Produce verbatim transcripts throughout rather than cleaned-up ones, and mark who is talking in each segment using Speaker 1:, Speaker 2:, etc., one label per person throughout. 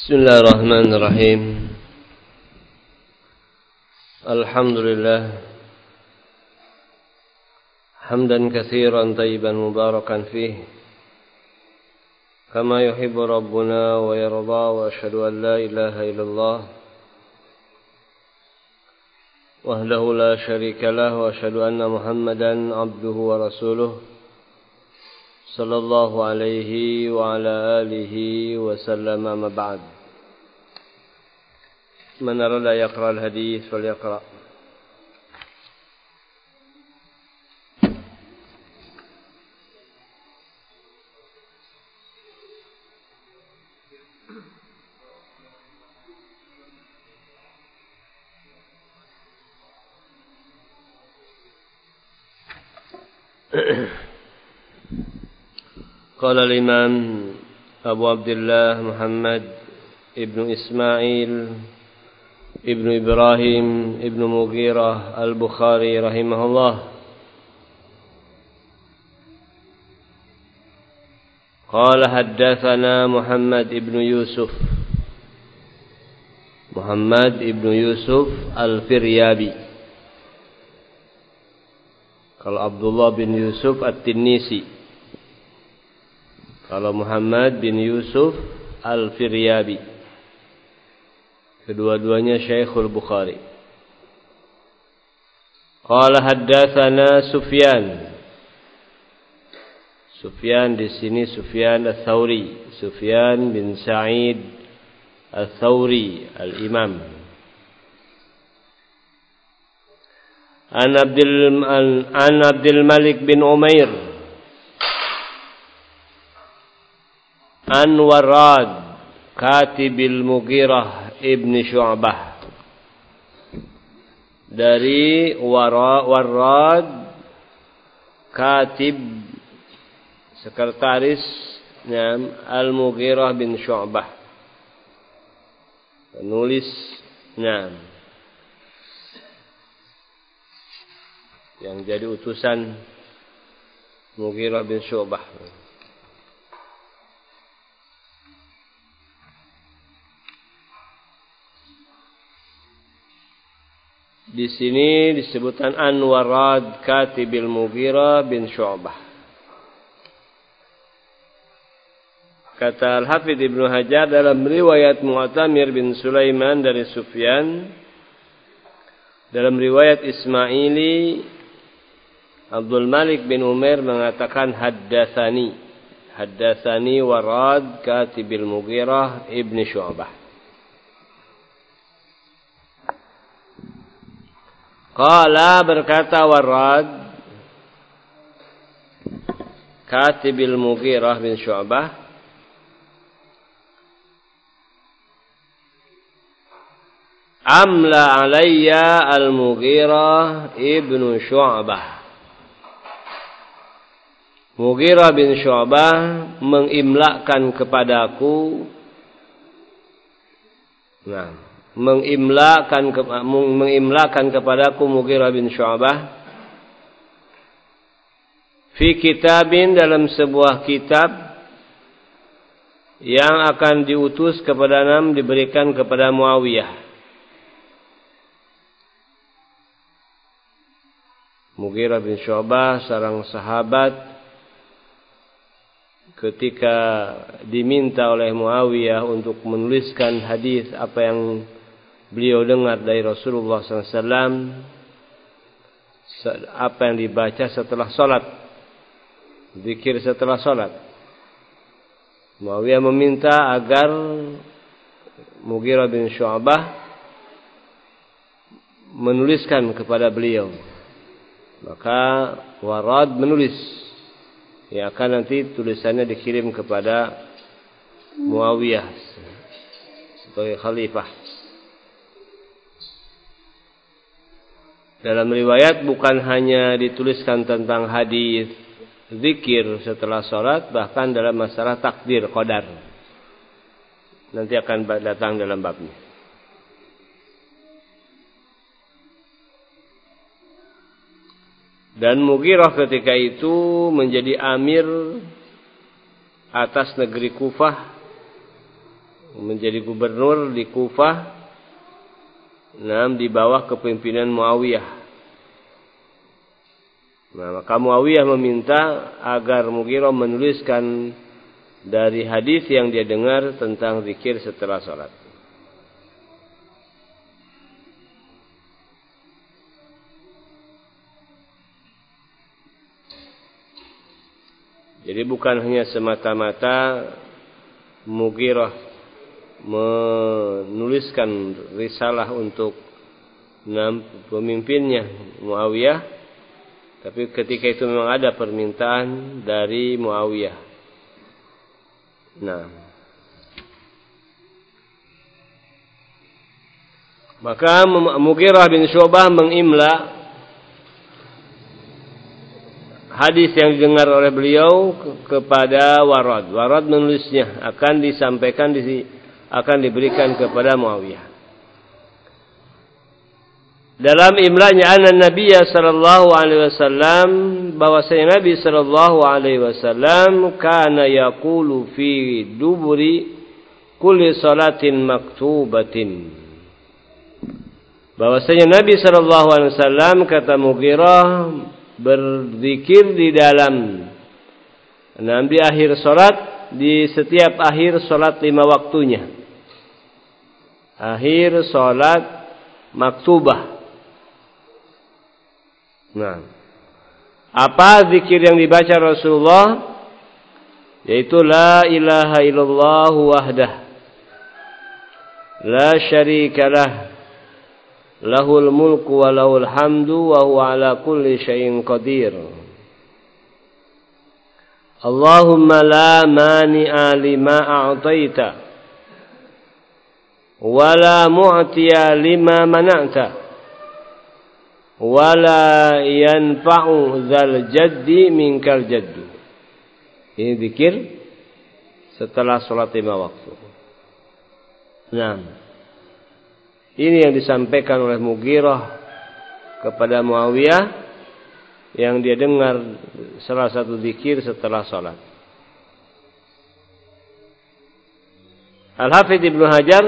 Speaker 1: Bismillahirrahmanirrahim. Alhamdulillah hamdan katsiran tayyiban mubarakan fih kama yuhibbu rabbuna wa yarda, wa asyhadu an la ilaha illallah wahdahu la syarika lah, wa asyhadu anna Muhammadan abduhu wa rasuluh sallallahu alaihi wa ala alihi wa sallam. Amma ba'd. Man arada yaqra al-hadith falyaqra. قال الإمام أبو عبد الله محمد ابن إسماعيل ابن إبراهيم ابن مغيرة البخاري رحمه الله قال حدثنا محمد ابن يوسف محمد ابن يوسف الفريابي. Kalau Abdullah bin Yusuf At-Tinnisi, kalau Muhammad bin Yusuf Al-Firyabi, kedua-duanya Syekhul Bukhari. Qala haddatsana Sufyan. Sufyan di sini Sufyan Ats-Tsauri, Sufyan bin Sa'id Ats-Tsauri al-Imam. An Abdul an Abdul Malik bin Umair An Warad Katibil Mughirah ibn Syu'bah, dari Wara, Warad Katib sekretarisnya Al-Mughirah bin Syu'bah, penulisnya yang jadi utusan Mughirah bin Syu'bah. Di sini disebutkan An Warad Katibil Mughirah bin Syu'bah. Kata Al-Hafidz Ibnu Hajar dalam riwayat Mu'tamir bin Sulaiman dari Sufyan, dalam riwayat Ismaili Abdul Malik bin Umair mengatakan haddatsani haddatsani Warad Katibil Mughirah ibn Syu'bah. Qala, berkata Warad Katibil Mughirah bin Syu'bah, amla alayya al-Mughirah ibn Syu'bah. Mughirah bin Syu'bah mengimlakan kepadaku, nah mengimlakan mengimlakan kepadaku Mughirah bin Syu'bah fi kitabin, dalam sebuah kitab yang akan diutus kepada Nam, diberikan kepada Muawiyah. Mughirah bin Syu'bah seorang sahabat, ketika diminta oleh Muawiyah untuk menuliskan hadis apa yang beliau dengar dari Rasulullah sallallahu alaihi wasallam, apa yang dibaca setelah sholat, zikir setelah sholat, Muawiyah meminta agar Mughirah bin Syu'bah menuliskan kepada beliau. Maka Warad menulis, yang akan nanti tulisannya dikirim kepada Muawiyah sebagai khalifah. Dalam riwayat bukan hanya dituliskan tentang hadis zikir setelah sholat, bahkan dalam masalah takdir qadar. Nanti akan datang dalam babnya. Dan Mughirah ketika itu menjadi amir atas negeri Kufah menjadi gubernur di Kufah, nah, di bawah kepemimpinan Muawiyah. Nah, maka Muawiyah meminta agar Mughirah menuliskan dari hadis yang dia dengar tentang zikir setelah salat. Jadi bukan hanya semata-mata Mughirah menuliskan risalah untuk enam pemimpinnya Muawiyah, tapi ketika itu memang ada permintaan dari Muawiyah. Nah, maka Mughirah bin Syu'bah mengimla hadis yang didengar oleh beliau kepada Warad. Warad menulisnya, akan disampaikan, akan diberikan kepada Muawiyah. Dalam imlanya anna Nabiya sallallahu alaihi wasallam, bahwasanya Nabi sallallahu alaihi wasallam kana yaqulu fi duburi kulli salatin maktubatin. Bahwasanya Nabi sallallahu alaihi wasallam, kata Mughirah, berzikir di dalam nah, di akhir salat, di setiap akhir salat lima waktunya. Akhir salat maktubah. Nah, apa zikir yang dibaca Rasulullah? Yaitu la ilaha illallah wahdah, la syarikalah, lahul mulku wa lahul hamdu wa huwa ala kulli syai'in qadir. Allahumma la mani'a lima a'taita wa la mu'tiya lima mana'ta wa la yanfa'u dzal jaddi minkal jaddu. Ini zikir setelah salat lima waktu. Nah, ini yang disampaikan oleh Mughirah kepada Muawiyah yang dia dengar salah satu zikir setelah salat. Al-Hafidz Ibnu Hajar,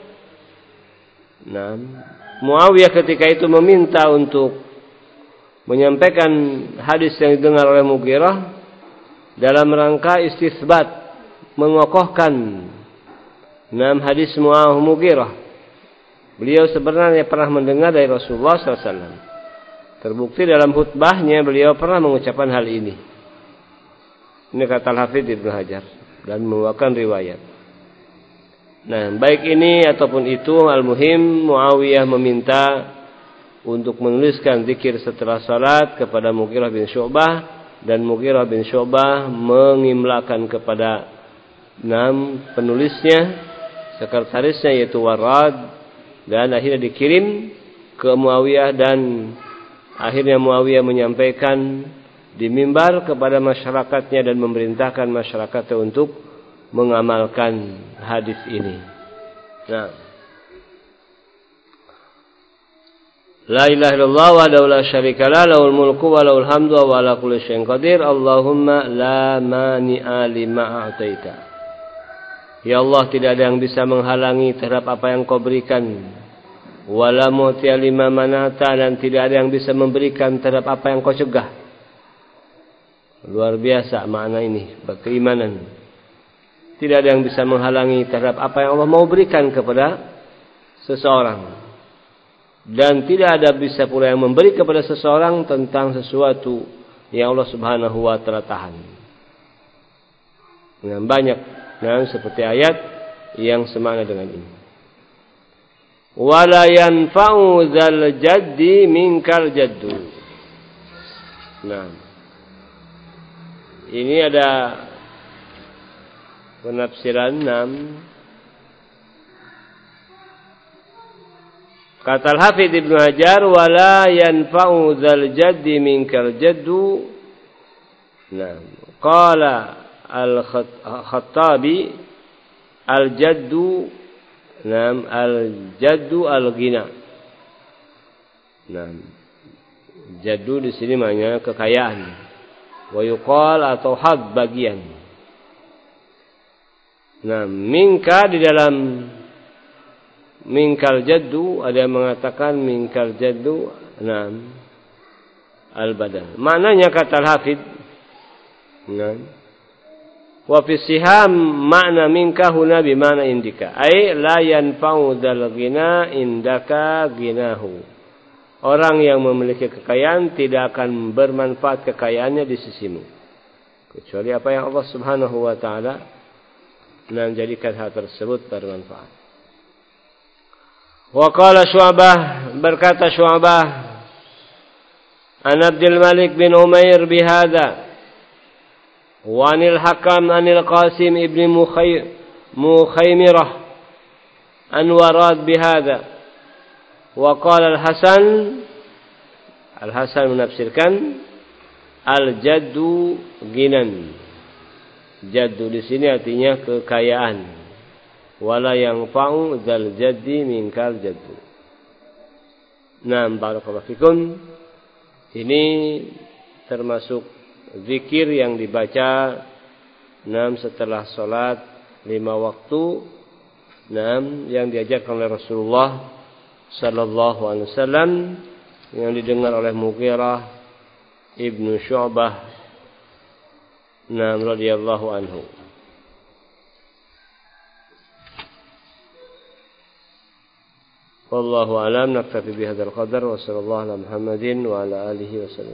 Speaker 1: nah, Muawiyah ketika itu meminta untuk menyampaikan hadis yang didengar oleh Mughirah dalam rangka istisbat, mengokohkan enam hadis Mughirah. Beliau sebenarnya pernah mendengar dari Rasulullah sallallahu alaihi wasallam. Terbukti dalam khutbahnya beliau pernah mengucapkan hal ini. Ini kata Al-Hafidz Ibnu Hajar dan membawakan riwayat. Nah, baik ini ataupun itu, al-muhim Muawiyah meminta untuk menuliskan zikir setelah salat kepada Mughirah bin Syu'bah, dan Mughirah bin Syu'bah mengimlakan kepada enam penulisnya, sekretarisnya yaitu Warad, dan akhirnya dikirim ke Muawiyah, dan akhirnya Muawiyah menyampaikan di mimbar kepada masyarakatnya dan memerintahkan masyarakatnya untuk mengamalkan hadis ini. Nah, la ilaha illallah wahdahu la syarikalah, lahul mulku wa lahul hamdu wa ala kulli syai'in qadir. Allahumma la mani'a lima a'taita. Ya Allah, tidak ada yang bisa menghalangi terhadap apa yang Kau berikan. Wala mu'tiya lima mana'ta, dan tidak ada yang bisa memberikan terhadap apa yang Kau cegah. Luar biasa makna ini, keimanan. Tidak ada yang bisa menghalangi terhadap apa yang Allah mau berikan kepada seseorang. Dan tidak ada bisa pula yang memberi kepada seseorang tentang sesuatu yang Allah Subhanahu wa taala tahan. Dengan banyak, nah, seperti ayat yang semakna dengan ini. Wala yanfa'u dzal jaddi minkal jaddu. Nah, ini ada penafsiran enam. Kata Al-Hafidz Ibnu Hajar, wala yanfa'u dzal jaddi minkal jaddu. Nah, qala Al-Khattabi al-jaddu, nam al-jaddu al-ghina. Nah, jaddu di sini maknanya kekayaan. Wa yuqal atau had bagian. Nah, minka di dalam minkal jaddu ada yang mengatakan minkal jaddu nah al-badal. Maknanya kata al-hafidh nah wa fi siham makna minka huna bi makna indika. Ai la yanfa'u dal ghina indaka ghinahu. Orang yang memiliki kekayaan tidak akan bermanfaat kekayaannya di sisimu. Kecuali apa yang Allah Subhanahu wa taala menjadikan hal tersebut bermanfaat. Wa qala Syu'bah, berkata Syu'bah an Abdul Malik bin Umair bihadza wa anil Hakam anil Qasim ibn Mukhaymirah an warad bihadza wa qala Al-Hasan Al-Hasan menafsirkan al-jaddu ginan. Jaddu di sini artinya kekayaan. Wala yang fa'u dzal jaddi minkal jaddu. Naam barakallahu fikum. Ini termasuk zikir yang dibaca naam setelah salat lima waktu. Naam yang diajarkan oleh Rasulullah sallallahu alaihi wasallam yang didengar oleh Mughirah ibnu Syu'bah naam radhiyallahu anhu. Wallahu a'lam. Naktafi bihadzal qadar wa sallallahu ala Muhammadin wa ala alihi wasallam.